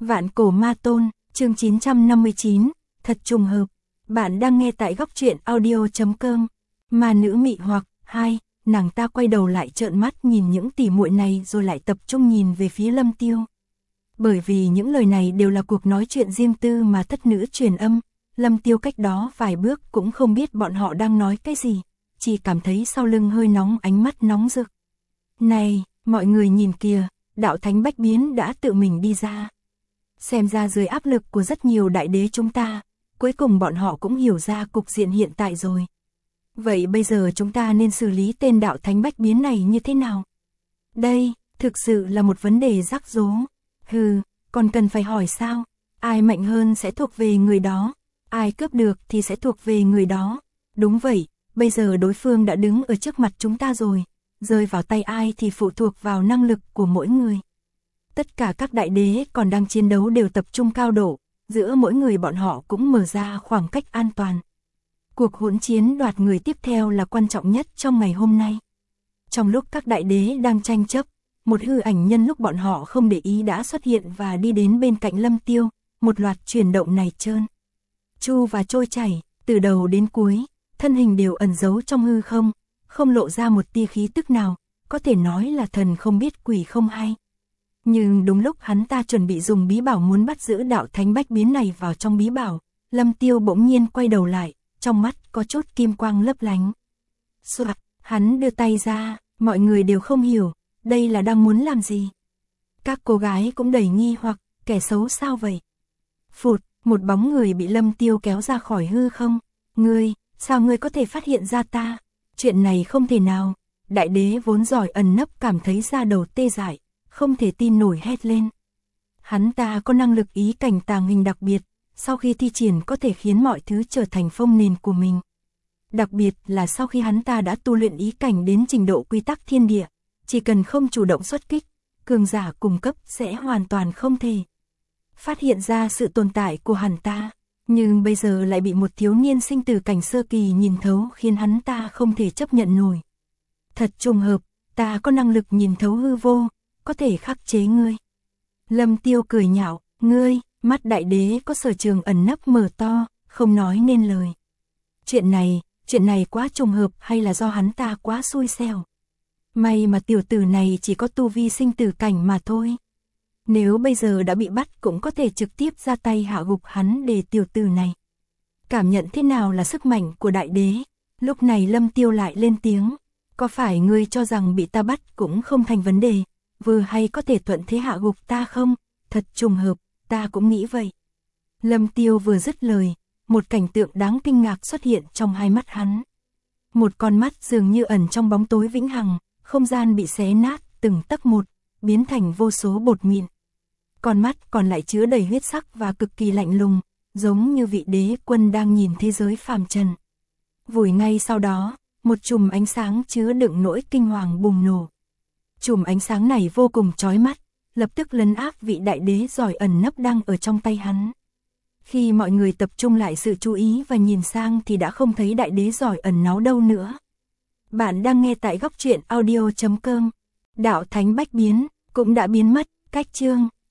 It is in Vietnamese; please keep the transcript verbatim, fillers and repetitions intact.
Vạn cổ ma tôn, chương chín trăm năm mươi chín, thật trùng hợp. Bạn đang nghe tại góc truyện audio chấm com. Ma nữ mị hoặc, hai, nàng ta quay đầu lại trợn mắt nhìn những tỉ muội này rồi lại tập trung nhìn về phía Lâm Tiêu. Bởi vì những lời này đều là cuộc nói chuyện riêng tư mà thất nữ truyền âm, Lâm Tiêu cách đó vài bước cũng không biết bọn họ đang nói cái gì, chỉ cảm thấy sau lưng hơi nóng, ánh mắt nóng rực. Này, mọi người nhìn kìa, đạo thánh bách biến đã tự mình đi ra. Xem ra dưới áp lực của rất nhiều đại đế chúng ta, cuối cùng bọn họ cũng hiểu ra cục diện hiện tại rồi. Vậy bây giờ chúng ta nên xử lý tên đạo thánh bách biến này như thế nào? Đây, thực sự là một vấn đề rắc rối. Hừ, còn cần phải hỏi sao? Ai mạnh hơn sẽ thuộc về người đó, ai cướp được thì sẽ thuộc về người đó. Đúng vậy, bây giờ đối phương đã đứng ở trước mặt chúng ta rồi, rơi vào tay ai thì phụ thuộc vào năng lực của mỗi người. Tất cả các đại đế còn đang chiến đấu đều tập trung cao độ, giữa mỗi người bọn họ cũng mở ra khoảng cách an toàn. Cuộc hỗn chiến đoạt người tiếp theo là quan trọng nhất trong ngày hôm nay. Trong lúc các đại đế đang tranh chấp, một hư ảnh nhân lúc bọn họ không để ý đã xuất hiện và đi đến bên cạnh Lâm Tiêu, một loạt chuyển động này trơn chu và trôi chảy, từ đầu đến cuối, thân hình đều ẩn giấu trong hư không, không lộ ra một tia khí tức nào, có thể nói là thần không biết quỷ không hay. Nhưng đúng lúc hắn ta chuẩn bị dùng bí bảo muốn bắt giữ đạo thánh bách biến này vào trong bí bảo, Lâm Tiêu bỗng nhiên quay đầu lại, trong mắt có chút kim quang lấp lánh. Soạt, hắn đưa tay ra, mọi người đều không hiểu, đây là đang muốn làm gì. Các cô gái cũng đầy nghi hoặc, kẻ xấu sao vậy? Phụt, một bóng người bị Lâm Tiêu kéo ra khỏi hư không. Ngươi, sao ngươi có thể phát hiện ra ta? Chuyện này không thể nào. Đại đế vốn giỏi ẩn nấp cảm thấy da đầu tê dại, không thể tin nổi hét lên. Hắn ta có năng lực ý cảnh tàng hình đặc biệt, sau khi thi triển có thể khiến mọi thứ trở thành phông nền của mình. Đặc biệt là sau khi hắn ta đã tu luyện ý cảnh đến trình độ quy tắc thiên địa, chỉ cần không chủ động xuất kích, cường giả cùng cấp sẽ hoàn toàn không thể phát hiện ra sự tồn tại của hắn ta. Nhưng bây giờ lại bị một thiếu niên sinh tử cảnh sơ kỳ nhìn thấu khiến hắn ta không thể chấp nhận nổi. Thật trùng hợp, ta có năng lực nhìn thấu hư vô, có thể khắc chế ngươi. Lâm Tiêu cười nhạo, ngươi, mắt đại đế có sở trường ẩn nấp mở to, không nói nên lời. Chuyện này, chuyện này quá trùng hợp hay là do hắn ta quá xui xẻo? May mà tiểu tử này chỉ có tu vi sinh tử cảnh mà thôi. Nếu bây giờ đã bị bắt cũng có thể trực tiếp ra tay hạ gục hắn để tiểu tử này. Cảm nhận thế nào là sức mạnh của đại đế? Lúc này Lâm Tiêu lại lên tiếng. Có phải ngươi cho rằng bị ta bắt cũng không thành vấn đề, vừa hay có thể thuận thế hạ gục ta không? Thật trùng hợp, ta cũng nghĩ vậy. Lâm Tiêu vừa dứt lời, một cảnh tượng đáng kinh ngạc xuất hiện trong hai mắt hắn. Một con mắt dường như ẩn trong bóng tối vĩnh hằng, không gian bị xé nát từng tấc một, biến thành vô số bột mịn. Con mắt còn lại chứa đầy huyết sắc và cực kỳ lạnh lùng, giống như vị đế quân đang nhìn thế giới phàm trần. Vùi ngay sau đó, một chùm ánh sáng chứa đựng nỗi kinh hoàng bùng nổ. Chùm ánh sáng này vô cùng chói mắt, lập tức lấn áp vị đại đế giỏi ẩn nấp đang ở trong tay hắn. Khi mọi người tập trung lại sự chú ý và nhìn sang thì đã không thấy đại đế giỏi ẩn náu đâu nữa. Bạn đang nghe tại góc truyện audio chấm com. Đạo thánh bách biến cũng đã biến mất. Cách chương